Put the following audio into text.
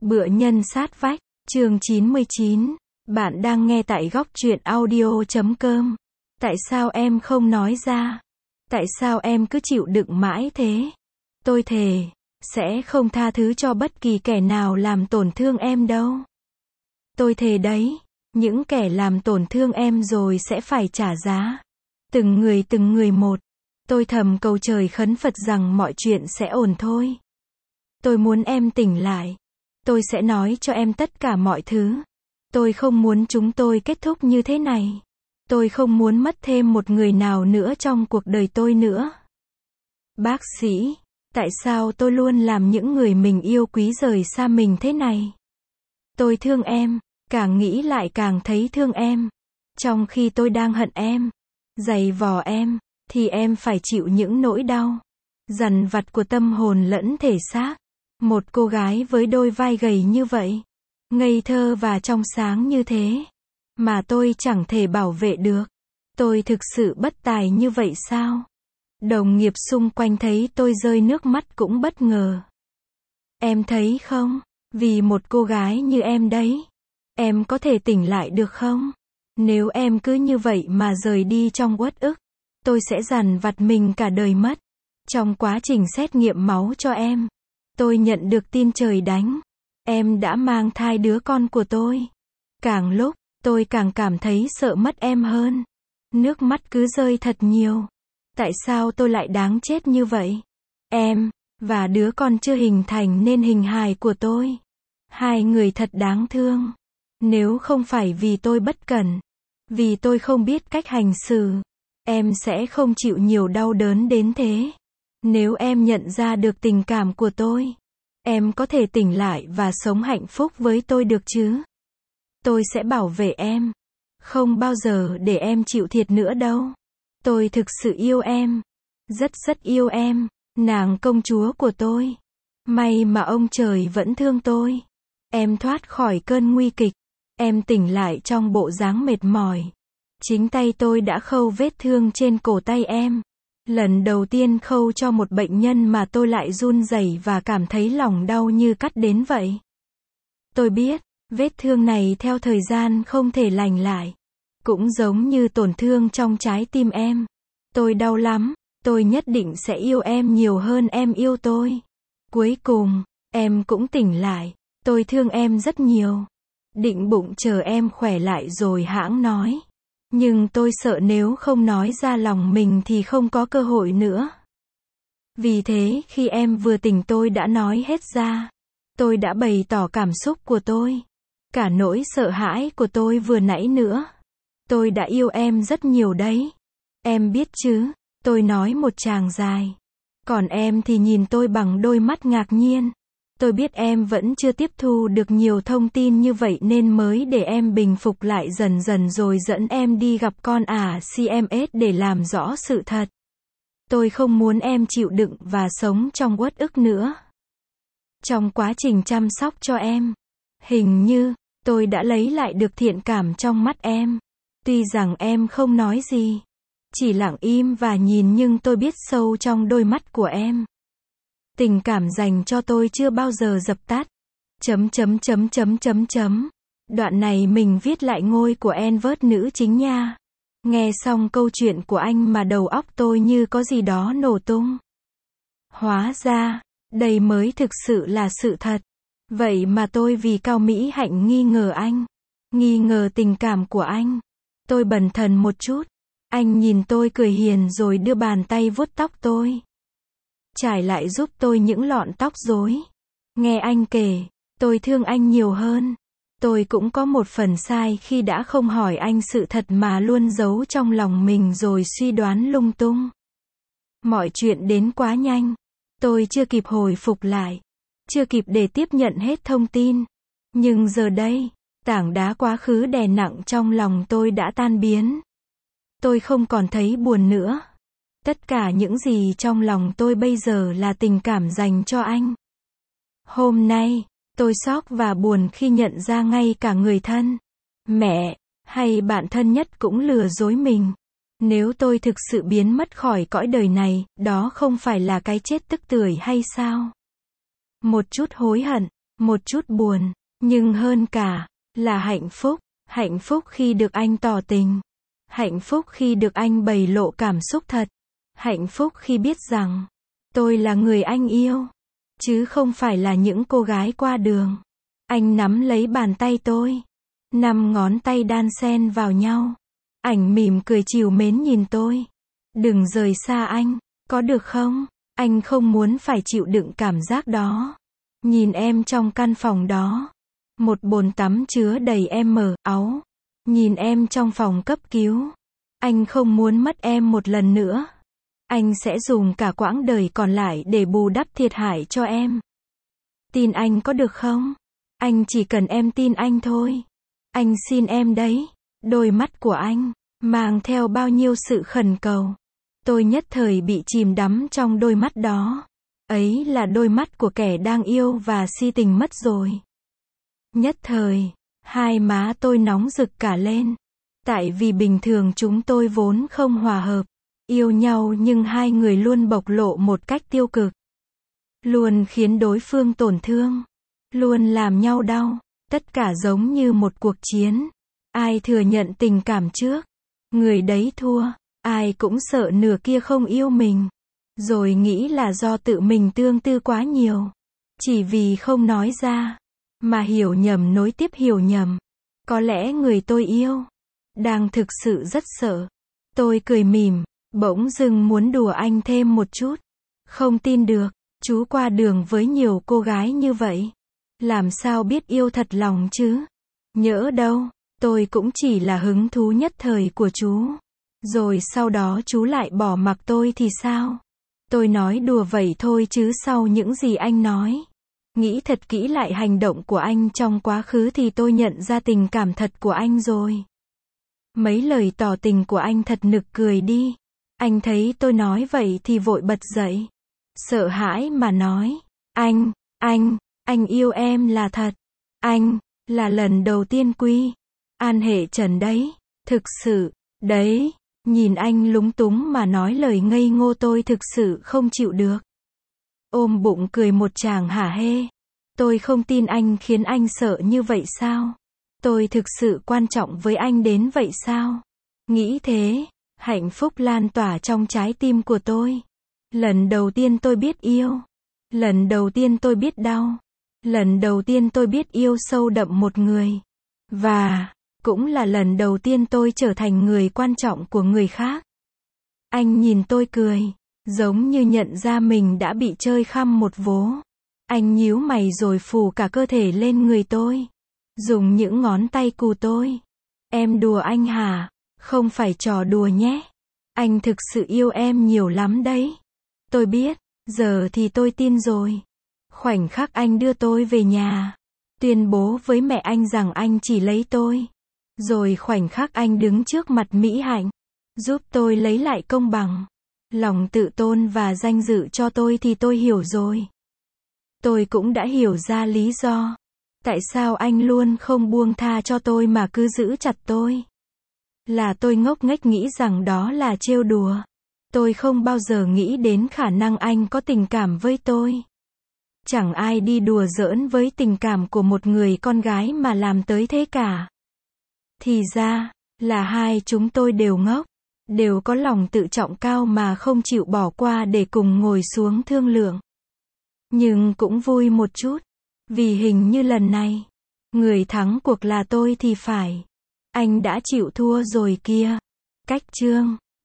Bữa nhân sát vách, chương 99. Bạn đang nghe tại góc truyện audio.com. Tại sao em không nói ra? Tại sao em cứ chịu đựng mãi thế? Tôi thề, sẽ không tha thứ cho bất kỳ kẻ nào làm tổn thương em đâu. Tôi thề đấy, những kẻ làm tổn thương em rồi sẽ phải trả giá. Từng người một. Tôi thầm cầu trời khấn Phật rằng mọi chuyện sẽ ổn thôi. Tôi muốn em tỉnh lại. Tôi sẽ nói cho em tất cả mọi thứ. Tôi không muốn chúng tôi kết thúc như thế này. Tôi không muốn mất thêm một người nào nữa trong cuộc đời tôi nữa. Bác sĩ, tại sao tôi luôn làm những người mình yêu quý rời xa mình thế này? Tôi thương em, càng nghĩ lại càng thấy thương em. Trong khi tôi đang hận em, giày vò em, thì em phải chịu những nỗi đau, dằn vặt của tâm hồn lẫn thể xác. Một cô gái với đôi vai gầy như vậy, ngây thơ và trong sáng như thế, mà tôi chẳng thể bảo vệ được. Tôi thực sự bất tài như vậy sao? Đồng nghiệp xung quanh thấy tôi rơi nước mắt cũng bất ngờ. Em thấy không? Vì một cô gái như em đấy, em có thể tỉnh lại được không? Nếu em cứ như vậy mà rời đi trong uất ức, tôi sẽ dằn vặt mình cả đời mất. Trong quá trình xét nghiệm máu cho em, tôi nhận được tin trời đánh. Em đã mang thai đứa con của tôi. Càng lúc, tôi càng cảm thấy sợ mất em hơn. Nước mắt cứ rơi thật nhiều. Tại sao tôi lại đáng chết như vậy? Em, và đứa con chưa hình thành nên hình hài của tôi. Hai người thật đáng thương. Nếu không phải vì tôi bất cẩn, vì tôi không biết cách hành xử, em sẽ không chịu nhiều đau đớn đến thế. Nếu em nhận ra được tình cảm của tôi, em có thể tỉnh lại và sống hạnh phúc với tôi được chứ? Tôi sẽ bảo vệ em. Không bao giờ để em chịu thiệt nữa đâu. Tôi thực sự yêu em. Rất yêu em. Nàng công chúa của tôi. May mà ông trời vẫn thương tôi. Em thoát khỏi cơn nguy kịch. Em tỉnh lại trong bộ dáng mệt mỏi. Chính tay tôi đã khâu vết thương trên cổ tay em. Lần đầu tiên khâu cho một bệnh nhân mà tôi lại run rẩy và cảm thấy lòng đau như cắt đến vậy. Tôi biết, vết thương này theo thời gian không thể lành lại. Cũng giống như tổn thương trong trái tim em. Tôi đau lắm, tôi nhất định sẽ yêu em nhiều hơn em yêu tôi. Cuối cùng, em cũng tỉnh lại. Tôi thương em rất nhiều. Định bụng chờ em khỏe lại rồi hãng nói. Nhưng tôi sợ nếu không nói ra lòng mình thì không có cơ hội nữa. Vì thế khi em vừa tỉnh tôi đã nói hết ra. Tôi đã bày tỏ cảm xúc của tôi. Cả nỗi sợ hãi của tôi vừa nãy nữa. Tôi đã yêu em rất nhiều đấy. Em biết chứ, tôi nói một tràng dài. Còn em thì nhìn tôi bằng đôi mắt ngạc nhiên. Tôi biết em vẫn chưa tiếp thu được nhiều thông tin như vậy nên mới để em bình phục lại dần dần rồi dẫn em đi gặp con CMS để làm rõ sự thật. Tôi không muốn em chịu đựng và sống trong uất ức nữa. Trong quá trình chăm sóc cho em, hình như, tôi đã lấy lại được thiện cảm trong mắt em. Tuy rằng em không nói gì, chỉ lặng im và nhìn nhưng tôi biết sâu trong đôi mắt của em. Tình cảm dành cho tôi chưa bao giờ dập tắt. Đoạn này mình viết lại ngôi của Envert nữ chính nha. Nghe xong câu chuyện của anh mà đầu óc tôi như có gì đó nổ tung. Hóa ra, đây mới thực sự là sự thật. Vậy mà tôi vì cao mỹ hạnh nghi ngờ anh. Nghi ngờ tình cảm của anh. Tôi bần thần một chút. Anh nhìn tôi cười hiền rồi đưa bàn tay vuốt tóc tôi. Trải lại giúp tôi những lọn tóc rối. Nghe anh kể, tôi thương anh nhiều hơn. Tôi cũng có một phần sai khi đã không hỏi anh sự thật mà luôn giấu trong lòng mình rồi suy đoán lung tung. Mọi chuyện đến quá nhanh. Tôi chưa kịp hồi phục lại. Chưa kịp để tiếp nhận hết thông tin. Nhưng giờ đây, tảng đá quá khứ đè nặng trong lòng tôi đã tan biến. Tôi không còn thấy buồn nữa. Tất cả những gì trong lòng tôi bây giờ là tình cảm dành cho anh. Hôm nay, tôi sốc và buồn khi nhận ra ngay cả người thân, mẹ, hay bạn thân nhất cũng lừa dối mình. Nếu tôi thực sự biến mất khỏi cõi đời này, đó không phải là cái chết tức tưởi hay sao? Một chút hối hận, một chút buồn, nhưng hơn cả là hạnh phúc khi được anh tỏ tình, hạnh phúc khi được anh bày lộ cảm xúc thật, hạnh phúc khi biết rằng tôi là người anh yêu, chứ không phải là những cô gái qua đường. Anh nắm lấy bàn tay tôi, 5 ngón tay đan xen vào nhau. Anh mỉm cười trìu mến nhìn tôi. Đừng rời xa anh, có được không? Anh không muốn phải chịu đựng cảm giác đó. Nhìn em trong căn phòng đó. Một bồn tắm chứa đầy em mở áo. Nhìn em trong phòng cấp cứu. Anh không muốn mất em một lần nữa. Anh sẽ dùng cả quãng đời còn lại để bù đắp thiệt hại cho em. Tin anh có được không? Anh chỉ cần em tin anh thôi. Anh xin em đấy. Đôi mắt của anh mang theo bao nhiêu sự khẩn cầu. Tôi nhất thời bị chìm đắm trong đôi mắt đó. Ấy là đôi mắt của kẻ đang yêu và si tình mất rồi. Nhất thời, hai má tôi nóng rực cả lên. Tại vì bình thường chúng tôi vốn không hòa hợp. Yêu nhau nhưng hai người luôn bộc lộ một cách tiêu cực. Luôn khiến đối phương tổn thương. Luôn làm nhau đau. Tất cả giống như một cuộc chiến. Ai thừa nhận tình cảm trước, người đấy thua. Ai cũng sợ nửa kia không yêu mình. Rồi nghĩ là do tự mình tương tư quá nhiều. Chỉ vì không nói ra. Mà hiểu nhầm nối tiếp hiểu nhầm. Có lẽ người tôi yêu đang thực sự rất sợ. Tôi cười mỉm, bỗng dưng muốn đùa anh thêm một chút. Không tin được, chú qua đường với nhiều cô gái như vậy. Làm sao biết yêu thật lòng chứ? Nhỡ đâu, tôi cũng chỉ là hứng thú nhất thời của chú. Rồi sau đó chú lại bỏ mặc tôi thì sao? Tôi nói đùa vậy thôi chứ sau những gì anh nói. Nghĩ thật kỹ lại hành động của anh trong quá khứ thì tôi nhận ra tình cảm thật của anh rồi. Mấy lời tỏ tình của anh thật nực cười đi. Anh thấy tôi nói vậy thì vội bật dậy. Sợ hãi mà nói. Anh yêu em là thật. Anh, là lần đầu tiên quy. An hệ trần đấy. Thực sự, đấy. Nhìn anh lúng túng mà nói lời ngây ngô tôi thực sự không chịu được. Ôm bụng cười một tràng hả hê. Tôi không tin anh khiến anh sợ như vậy sao? Tôi thực sự quan trọng với anh đến vậy sao? Nghĩ thế, hạnh phúc lan tỏa trong trái tim của tôi. Lần đầu tiên tôi biết yêu. Lần đầu tiên tôi biết đau. Lần đầu tiên tôi biết yêu sâu đậm một người. Và cũng là lần đầu tiên tôi trở thành người quan trọng của người khác. Anh nhìn tôi cười, giống như nhận ra mình đã bị chơi khăm một vố. Anh nhíu mày rồi phủ cả cơ thể lên người tôi. Dùng những ngón tay cù tôi. Em đùa anh hả? Không phải trò đùa nhé. Anh thực sự yêu em nhiều lắm đấy. Tôi biết, giờ thì tôi tin rồi. Khoảnh khắc anh đưa tôi về nhà, tuyên bố với mẹ anh rằng anh chỉ lấy tôi. Rồi khoảnh khắc anh đứng trước mặt Mỹ Hạnh, giúp tôi lấy lại công bằng, lòng tự tôn và danh dự cho tôi thì tôi hiểu rồi. Tôi cũng đã hiểu ra lý do. Tại sao anh luôn không buông tha cho tôi mà cứ giữ chặt tôi. Là tôi ngốc nghếch nghĩ rằng đó là trêu đùa. Tôi không bao giờ nghĩ đến khả năng anh có tình cảm với tôi. Chẳng ai đi đùa giỡn với tình cảm của một người con gái mà làm tới thế cả. Thì ra, là hai chúng tôi đều ngốc, đều có lòng tự trọng cao mà không chịu bỏ qua để cùng ngồi xuống thương lượng. Nhưng cũng vui một chút, vì hình như lần này, người thắng cuộc là tôi thì phải. Anh đã chịu thua rồi kia. Cách chương